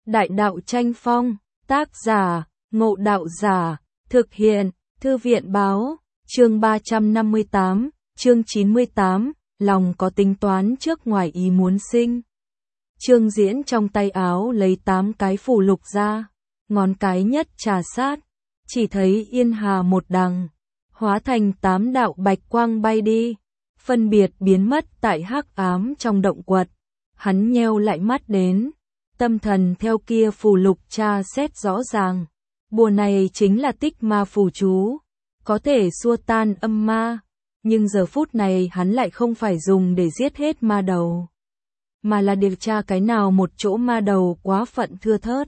Đại đạo tranh phong, tác giả, Ngộ Đạo Giả, thực hiện, Thư viện báo, chương 358, chương 98, lòng có tính toán trước ngoài ý muốn sinh. Trương Diễn trong tay áo lấy 8 cái phù lục ra, ngón cái nhất trà sát, chỉ thấy yên hà một đằng, hóa thành 8 đạo bạch quang bay đi, phân biệt biến mất tại hắc ám trong động quật. Hắn nheo lại mắt đến, tâm thần theo kia phù lục tra xét rõ ràng. Bùa này chính là tích ma phù chú, có thể xua tan âm ma, nhưng giờ phút này hắn lại không phải dùng để giết hết ma đầu, mà là điều tra cái nào một chỗ ma đầu quá phận thưa thớt.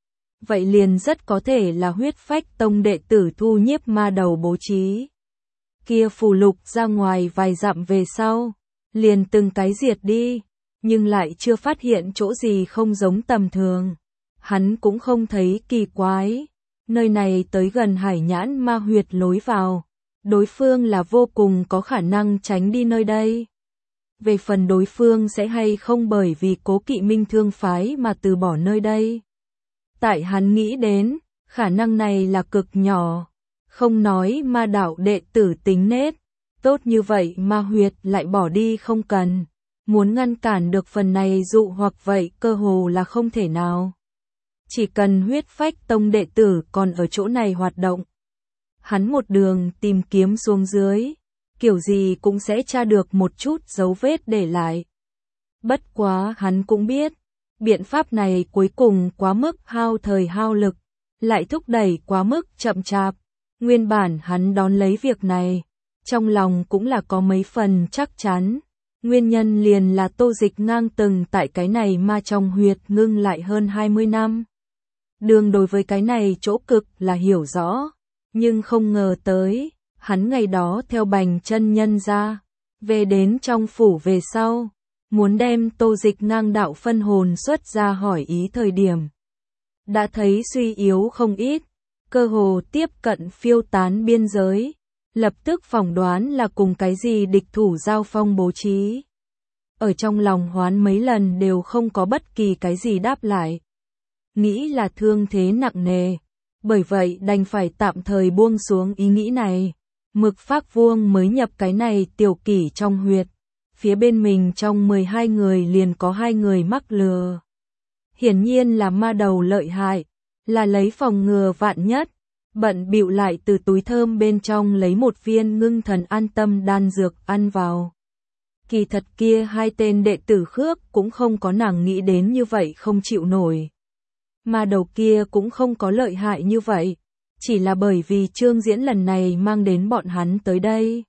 Vậy liền rất có thể là huyết phách tông đệ tử thu nhiếp ma đầu bố trí. Kia phù lục ra ngoài vài dặm về sau, liền từng cái diệt đi, nhưng lại chưa phát hiện chỗ gì không giống tầm thường. Hắn cũng không thấy kỳ quái, nơi này tới gần Hải Nhãn ma huyệt lối vào, đối phương là vô cùng có khả năng tránh đi nơi đây. Về phần đối phương sẽ hay không bởi vì Cố Kỵ Minh Thương phái mà từ bỏ nơi đây, tại hắn nghĩ đến, khả năng này là cực nhỏ. Không nói ma đạo đệ tử tính nết, tốt như vậy ma huyệt lại bỏ đi không cần, muốn ngăn cản được phần này dụ hoặc vậy cơ hồ là không thể nào. Chỉ cần huyết phách tông đệ tử còn ở chỗ này hoạt động, hắn một đường tìm kiếm xuống dưới, kiểu gì cũng sẽ tra được một chút dấu vết để lại. Bất quá hắn cũng biết, biện pháp này cuối cùng quá mức hao thời hao lực, lại thúc đẩy quá mức chậm chạp. Nguyên bản hắn đón lấy việc này, trong lòng cũng là có mấy phần chắc chắn. Nguyên nhân liền là Tô Dịch Ngang từng tại cái này ma trong huyệt ngưng lại hơn 20 năm. Đường đối với cái này chỗ cực là hiểu rõ, nhưng không ngờ tới, hắn ngày đó theo Bành chân nhân ra, về đến trong phủ về sau, muốn đem Tô Dịch Ngang đạo phân hồn xuất ra hỏi ý thời điểm. Đã thấy suy yếu không ít, cơ hồ tiếp cận phiêu tán biên giới, lập tức phỏng đoán là cùng cái gì địch thủ giao phong bố trí. Ở trong lòng hoán mấy lần đều không có bất kỳ cái gì đáp lại. Nghĩ là thương thế nặng nề, bởi vậy đành phải tạm thời buông xuống ý nghĩ này. Mực Phác Vuông mới nhập cái này tiểu kỷ trong huyệt, phía bên mình trong 12 người liền có 2 người mắc lừa. Hiển nhiên là ma đầu lợi hại, là lấy phòng ngừa vạn nhất, bận bịu lại từ túi thơm bên trong lấy một viên ngưng thần an tâm đan dược ăn vào. Kỳ thật kia 2 tên đệ tử khước cũng không có nàng nghĩ đến như vậy không chịu nổi. Mà đầu kia cũng không có lợi hại như vậy, chỉ là bởi vì Trương Diễn lần này mang đến bọn hắn tới đây.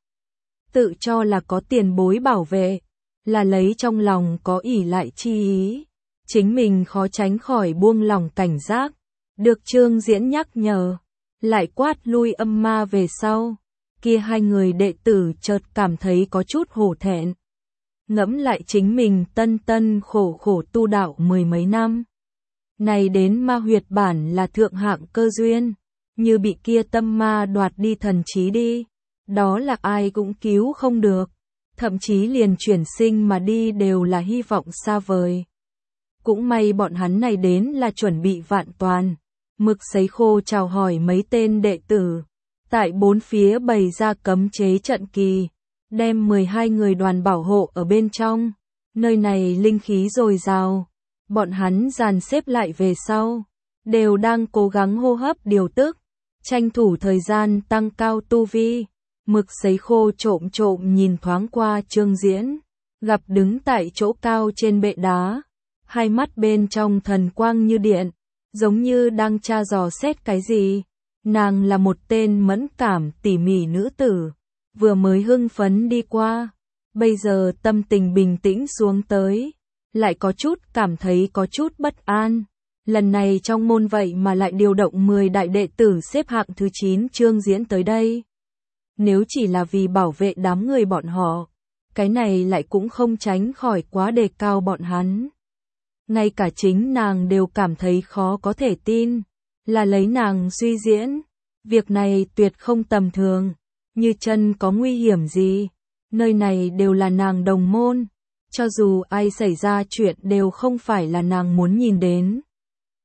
Tự cho là có tiền bối bảo vệ, là lấy trong lòng có ỷ lại chi ý. Chính mình khó tránh khỏi buông lỏng cảnh giác, được Trương Diễn nhắc nhở, lại quát lui âm ma về sau. Kia 2 người đệ tử chợt cảm thấy có chút hổ thẹn. Ngẫm lại chính mình tân tân khổ khổ tu đạo 10 mấy năm. Này đến ma huyệt bản là thượng hạng cơ duyên, như bị kia tâm ma đoạt đi thần trí đi, đó là ai cũng cứu không được, thậm chí liền chuyển sinh mà đi đều là hy vọng xa vời. Cũng may bọn hắn này đến là chuẩn bị vạn toàn. Mực Sấy Khô chào hỏi mấy tên đệ tử, tại 4 phía bày ra cấm chế trận kỳ, đem 12 người đoàn bảo hộ ở bên trong. Nơi này linh khí dồi dào, bọn hắn dàn xếp lại về sau, đều đang cố gắng hô hấp điều tức, tranh thủ thời gian tăng cao tu vi. Mực Sấy Khô trộm trộm nhìn thoáng qua Trương Diễn, gặp đứng tại chỗ cao trên bệ đá, 2 mắt bên trong thần quang như điện, giống như đang tra dò xét cái gì. Nàng là một tên mẫn cảm tỉ mỉ nữ tử, vừa mới hưng phấn đi qua, bây giờ tâm tình bình tĩnh xuống tới, lại có chút cảm thấy có chút bất an. Lần này trong môn vậy mà lại điều động 10 đại đệ tử xếp hạng thứ 9 Trương Diễn tới đây. Nếu chỉ là vì bảo vệ đám người bọn họ, cái này lại cũng không tránh khỏi quá đề cao bọn hắn. Ngay cả chính nàng đều cảm thấy khó có thể tin, là lấy nàng suy diễn, việc này tuyệt không tầm thường, như chân có nguy hiểm gì, nơi này đều là nàng đồng môn, cho dù ai xảy ra chuyện đều không phải là nàng muốn nhìn đến.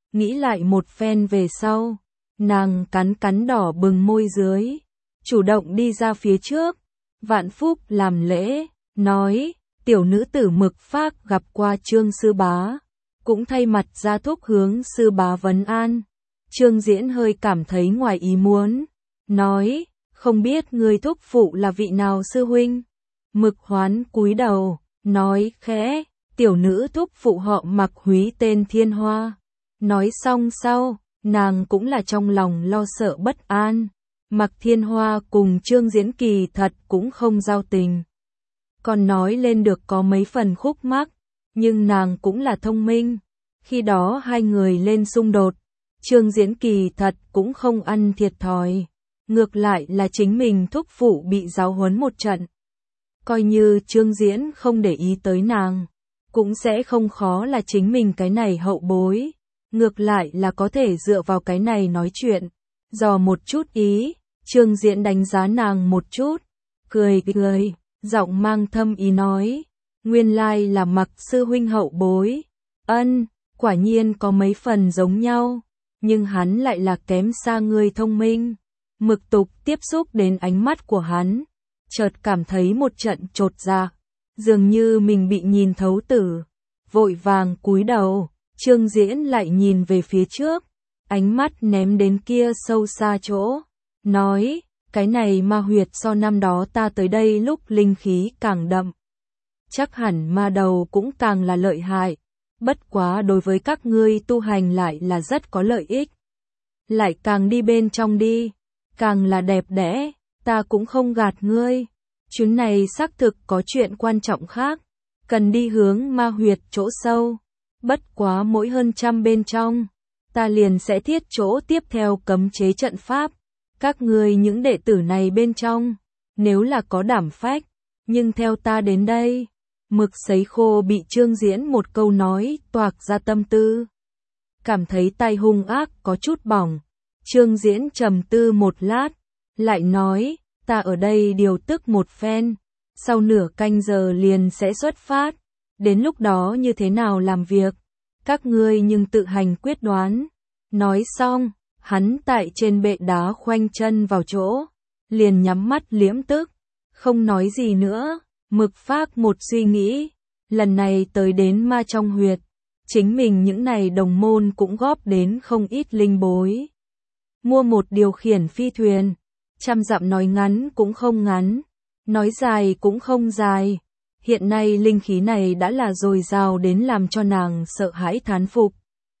nghĩ lại một phen về sau, nàng cắn cắn đỏ bừng môi dưới, chủ động đi ra phía trước. Vạn Phúc làm lễ, nói, tiểu nữ tử Mực Phác gặp qua Trương sư bá, cũng thay mặt ra thúc hướng sư bá vấn an. Trương Diễn hơi cảm thấy ngoài ý muốn, nói, không biết người thúc phụ là vị nào sư huynh. Mực Hoán cúi đầu, nói khẽ, tiểu nữ thúc phụ họ Mạc Húy tên Thiên Hoa. Nói xong sau, nàng cũng là trong lòng lo sợ bất an. Mạc Thiên Hoa cùng Trương Diễn kỳ thật cũng không giao tình. Còn nói lên được có mấy phần khúc mắc, nhưng nàng cũng là thông minh. Khi đó hai người lên xung đột, Trương Diễn kỳ thật cũng không ăn thiệt thòi. Ngược lại là chính mình thúc phụ bị giáo huấn một trận. Coi như Trương Diễn không để ý tới nàng, cũng sẽ không khó là chính mình cái này hậu bối. Ngược lại là có thể dựa vào cái này nói chuyện. Dò một chút ý, Trương Diễn đánh giá nàng một chút, cười cười, giọng mang thâm ý nói, nguyên lai là Mạc sư huynh hậu bối. Ân, quả nhiên có mấy phần giống nhau, nhưng hắn lại là kém xa người thông minh. Mực Tục tiếp xúc đến ánh mắt của hắn, chợt cảm thấy một trận chột dạ, dường như mình bị nhìn thấu tử, vội vàng cúi đầu. Trương Diễn lại nhìn về phía trước, ánh mắt ném đến kia sâu xa chỗ, nói, cái này ma huyệt so năm đó ta tới đây lúc linh khí càng đậm. Chắc hẳn ma đầu cũng càng là lợi hại, bất quá đối với các ngươi tu hành lại là rất có lợi ích. Lại càng đi bên trong đi, càng là đẹp đẽ, ta cũng không gạt ngươi. Chuyến này xác thực có chuyện quan trọng khác, cần đi hướng ma huyệt chỗ sâu. Bất quá mỗi hơn trăm bên trong, ta liền sẽ thiết chỗ tiếp theo cấm chế trận pháp. Các ngươi những đệ tử này bên trong, nếu là có đảm phách, nhưng theo ta đến đây. Mực Sấy Khô bị Trương Diễn một câu nói toạc ra tâm tư. Cảm thấy tay hung ác có chút bỏng. Trương Diễn trầm tư một lát, lại nói, ta ở đây điều tức một phen, sau nửa canh giờ liền sẽ xuất phát. Đến lúc đó như thế nào làm việc, các ngươi nhưng tự hành quyết đoán. Nói xong, hắn tại trên bệ đá khoanh chân vào chỗ, liền nhắm mắt liễm tức, không nói gì nữa. Mực Phác một suy nghĩ, lần này tới đến ma trong huyệt, chính mình những này đồng môn cũng góp đến không ít linh bối. Mua một điều khiển phi thuyền, 100 dặm nói ngắn cũng không ngắn, nói dài cũng không dài. Hiện nay linh khí này đã là dồi dào đến làm cho nàng sợ hãi thán phục.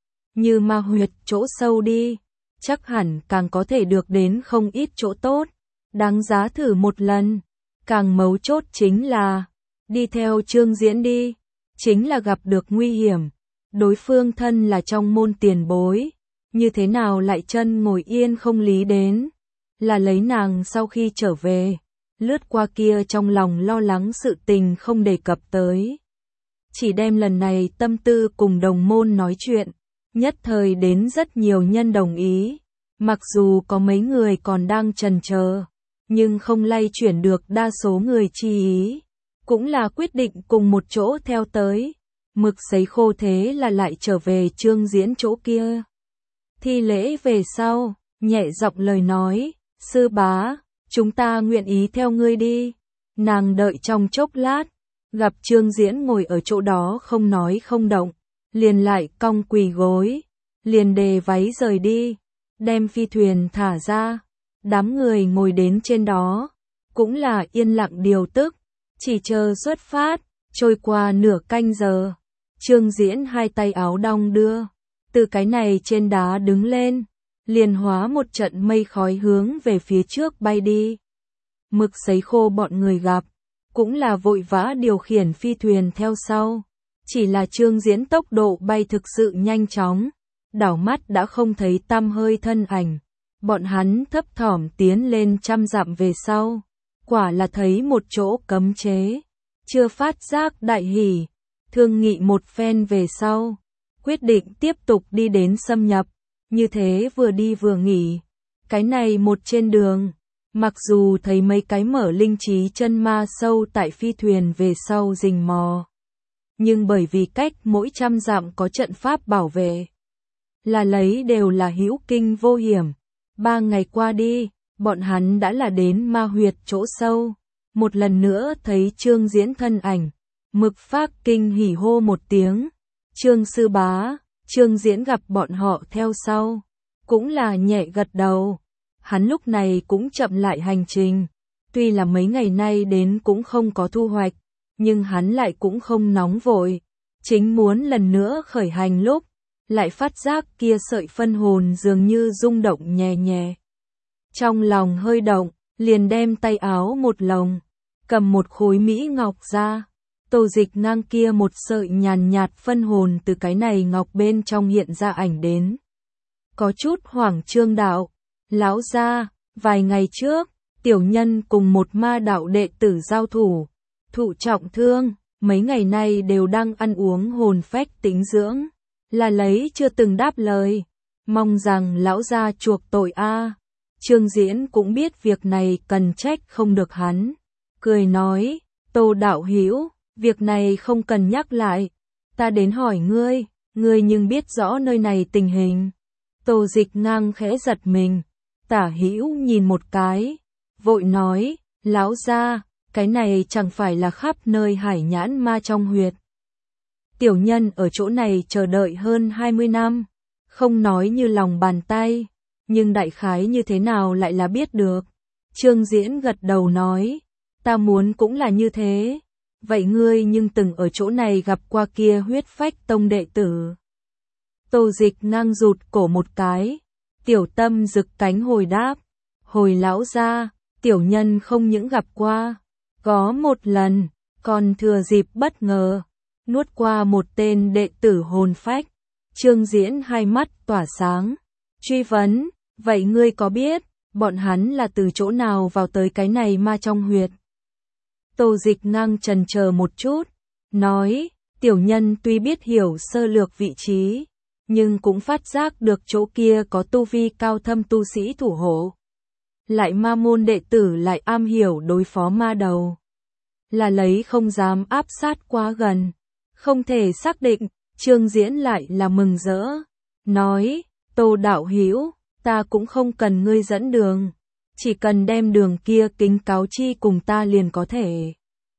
Như ma huyệt chỗ sâu đi, chắc hẳn càng có thể được đến không ít chỗ tốt, đáng giá thử một lần. Càng mấu chốt chính là, đi theo Trương Diễn đi, chính là gặp được nguy hiểm. Đối phương thân là trong môn tiền bối, như thế nào lại chân ngồi yên không lý đến. Là lấy nàng sau khi trở về, lướt qua kia trong lòng lo lắng sự tình không đề cập tới. Chỉ đem lần này tâm tư cùng đồng môn nói chuyện, nhất thời đến rất nhiều nhân đồng ý. Mặc dù có mấy người còn đang chần chờ, nhưng không lay chuyển được đa số người chi ý, cũng là quyết định cùng một chỗ theo tới. Mực Sấy Khô thế là lại trở về Trương Diễn chỗ kia. Thi lễ về sau, nhẹ giọng lời nói, sư bá, chúng ta nguyện ý theo ngươi đi. Nàng đợi trong chốc lát, gặp Trương Diễn ngồi ở chỗ đó không nói không động, liền lại cong quỳ gối, liền đề váy rời đi, đem phi thuyền thả ra. Đám người ngồi đến trên đó, cũng là yên lặng điều tức, chỉ chờ xuất phát. Trôi qua nửa canh giờ, Trương Diễn hai tay áo đong đưa, từ cái này trên đá đứng lên, liền hóa một trận mây khói hướng về phía trước bay đi. Mực Sấy Khô bọn người gặp, cũng là vội vã điều khiển phi thuyền theo sau. Chỉ là Trương Diễn tốc độ bay thực sự nhanh chóng, đảo mắt đã không thấy tăm hơi thân ảnh. Bọn hắn thấp thỏm tiến lên 100 dặm về sau, quả là thấy một chỗ cấm chế, chưa phát giác đại hỉ, thương nghị một phen về sau, quyết định tiếp tục đi đến xâm nhập. Như thế vừa đi vừa nghỉ, cái này một trên đường, mặc dù thấy mấy cái mở linh trí chân ma sâu tại phi thuyền về sau rình mò, nhưng bởi vì cách mỗi 100 dặm có trận pháp bảo vệ, là lấy đều là hữu kinh vô hiểm. 3 ngày qua đi, bọn hắn đã là đến ma huyệt chỗ sâu. Một lần nữa thấy Trương Diễn thân ảnh, Mực Phác kinh hỉ hô một tiếng. Trương sư bá, Trương Diễn gặp bọn họ theo sau, cũng là nhẹ gật đầu. Hắn lúc này cũng chậm lại hành trình. Tuy là mấy ngày nay đến cũng không có thu hoạch, nhưng hắn lại cũng không nóng vội. Chính muốn lần nữa khởi hành lúc, lại phát giác kia sợi phân hồn dường như rung động nhẹ nhẹ. Trong lòng hơi động, liền đem tay áo một lồng, cầm một khối mỹ ngọc ra. Tô Dịch Ngang kia một sợi nhàn nhạt phân hồn từ cái này ngọc bên trong hiện ra ảnh đến. Có chút hoảng trương đạo, lão gia, vài ngày trước, tiểu nhân cùng một ma đạo đệ tử giao thủ, thụ trọng thương, mấy ngày nay đều đang ăn uống hồn phách tĩnh dưỡng, là lấy chưa từng đáp lời, mong rằng lão gia chuộc tội a. Trương Diễn cũng biết việc này cần trách không được hắn, cười nói, Tô đạo hữu, việc này không cần nhắc lại, ta đến hỏi ngươi, ngươi nhưng biết rõ nơi này tình hình. Tô Dịch Ngang khẽ giật mình, Tả Hữu nhìn một cái, vội nói, lão gia, cái này chẳng phải là khắp nơi hải nhãn ma trong huyệt. Tiểu nhân ở chỗ này chờ đợi hơn 20 năm, không nói như lòng bàn tay, nhưng đại khái như thế nào lại là biết được. Trương Diễn gật đầu nói, ta muốn cũng là như thế. Vậy ngươi nhưng từng ở chỗ này gặp qua kia Huyết Phách Tông đệ tử? Tô Dịch Ngang rụt cổ một cái, tiểu tâm rực cánh hồi đáp, hồi lão gia, tiểu nhân không những gặp qua, có một lần, còn thừa dịp bất ngờ, nuốt qua một tên đệ tử hồn phách. Trương Diễn hai mắt tỏa sáng, truy vấn, vậy ngươi có biết, bọn hắn là từ chỗ nào vào tới cái này ma trong huyệt? Tô Dịch Ngang chần chờ một chút, nói, tiểu nhân tuy biết hiểu sơ lược vị trí, nhưng cũng phát giác được chỗ kia có tu vi cao thâm tu sĩ thủ hộ. Lại ma môn đệ tử lại am hiểu đối phó ma đầu. Là lấy không dám áp sát quá gần, không thể xác định. Trương Diễn lại là mừng rỡ, nói, Tô đạo hữu, ta cũng không cần ngươi dẫn đường, chỉ cần đem đường kia kính cáo chi cùng ta liền có thể.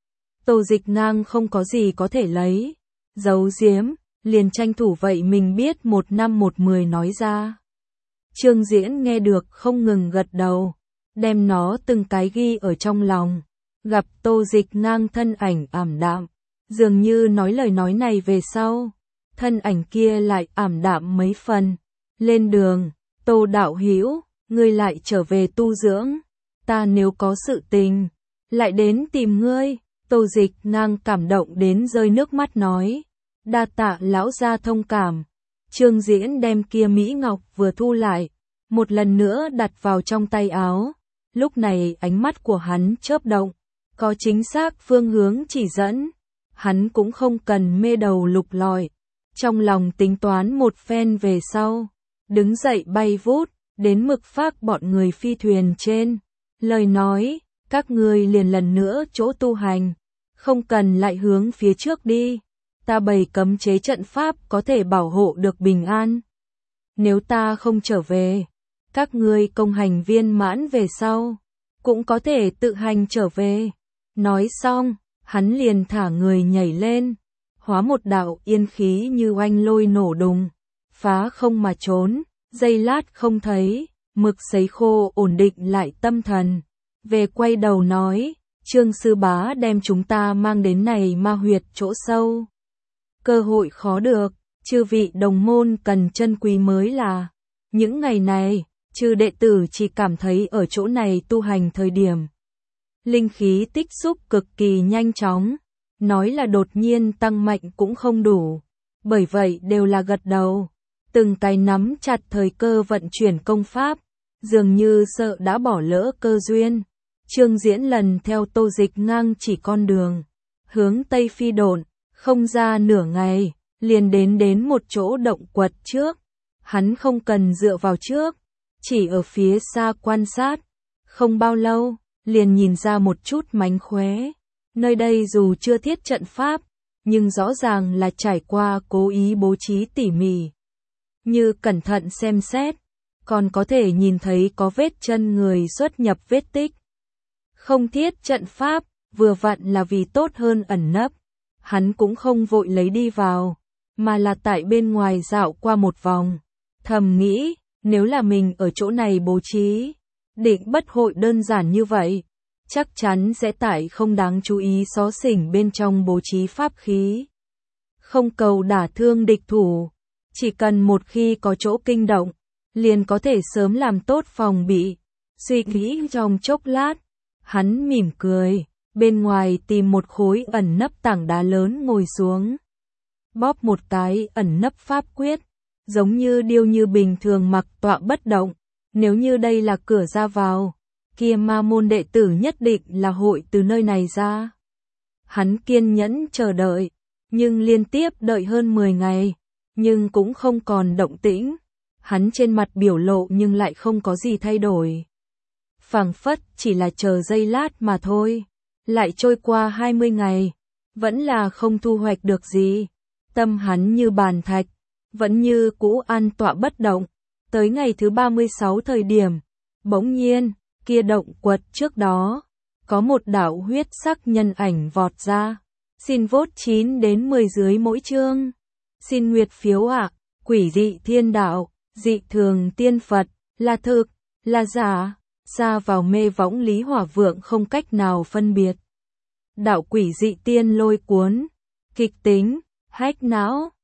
Tô Dịch Ngang không có gì có thể lấy, giấu giếm, liền tranh thủ vậy mình biết 1 năm 1 10 nói ra. Trương Diễn nghe được không ngừng gật đầu, đem nó từng cái ghi ở trong lòng. Gặp Tô Dịch Ngang thân ảnh ảm đạm, dường như nói lời nói này về sau, thân ảnh kia lại ảm đạm mấy phần. Lên đường, Tô đạo hữu, ngươi lại trở về tu dưỡng, ta nếu có sự tình, lại đến tìm ngươi. Tô Dịch Ngang cảm động đến rơi nước mắt nói, đa tạ lão gia thông cảm. Trương Diễn đem kia mỹ ngọc vừa thu lại, một lần nữa đặt vào trong tay áo. Lúc này ánh mắt của hắn chớp động, có chính xác phương hướng chỉ dẫn, hắn cũng không cần mê đầu lục lọi, trong lòng tính toán một phen về sau, đứng dậy bay vút đến Mực Phác bọn người phi thuyền trên, lời nói, các ngươi liền lần nữa chỗ tu hành, không cần lại hướng phía trước đi, ta bày cấm chế trận pháp có thể bảo hộ được bình an. Nếu ta không trở về, các ngươi công hành viên mãn về sau, cũng có thể tự hành trở về. Nói xong, hắn liền thả người nhảy lên, hóa một đạo yên khí như oanh lôi nổ đùng, phá không mà trốn, giây lát không thấy. Mực sấy khô ổn định lại tâm thần, về quay đầu nói, Trương sư bá đem chúng ta mang đến này ma huyệt chỗ sâu. Cơ hội khó được, chư vị đồng môn cần trân quý mới là. Những ngày này, chư đệ tử chỉ cảm thấy ở chỗ này tu hành thời điểm. Linh khí tích xúc cực kỳ nhanh chóng, nói là đột nhiên tăng mạnh cũng không đủ. Bởi vậy đều là gật đầu, từng cái nắm chặt thời cơ vận chuyển công pháp, dường như sợ đã bỏ lỡ cơ duyên. Trương Diễn lần theo Tô Dịch Ngang chỉ con đường, hướng Tây phi độn, không ra nửa ngày, liền đến một chỗ động quật trước. Hắn không cần dựa vào trước, chỉ ở phía xa quan sát, không bao lâu, liền nhìn ra một chút mánh khóe. Nơi đây dù chưa thiết trận pháp, nhưng rõ ràng là trải qua cố ý bố trí tỉ mỉ. như cẩn thận xem xét, còn có thể nhìn thấy có vết chân người xuất nhập vết tích. Không thiết trận pháp, vừa vặn là vì tốt hơn ẩn nấp. Hắn cũng không vội lấy đi vào, mà là tại bên ngoài dạo qua một vòng. Thầm nghĩ, nếu là mình ở chỗ này bố trí, định bất hội đơn giản như vậy. Chắc chắn sẽ tại không đáng chú ý xó xỉnh bên trong bố trí pháp khí. Không cầu đả thương địch thủ, chỉ cần một khi có chỗ kinh động, liền có thể sớm làm tốt phòng bị. Suy nghĩ trong chốc lát, hắn mỉm cười, bên ngoài tìm một khối ẩn nấp tảng đá lớn ngồi xuống. Bóp một cái ẩn nấp pháp quyết, giống như điêu như bình thường mặc tọa bất động. Nếu như đây là cửa ra vào, kia ma môn đệ tử nhất định là hội từ nơi này ra. Hắn kiên nhẫn chờ đợi, nhưng liên tiếp đợi hơn 10 ngày, nhưng cũng không còn động tĩnh. Hắn trên mặt biểu lộ nhưng lại không có gì thay đổi. Phảng phất chỉ là chờ giây lát mà thôi. Lại trôi qua 20 ngày, vẫn là không thu hoạch được gì. Tâm hắn như bàn thạch, vẫn như cũ an tọa bất động. Tới ngày thứ 36 thời điểm, bỗng nhiên, kia động quật trước đó, có một đạo huyết sắc nhân ảnh vọt ra. Xin vote 9 đến 10 dưới mỗi chương. Xin nguyệt phiếu ạ. Quỷ dị thiên đạo, dị thường tiên Phật, là thực, là giả, xa vào mê võng Lý Hỏa Vượng không cách nào phân biệt. Đạo quỷ dị tiên lôi cuốn, kịch tính, hách não.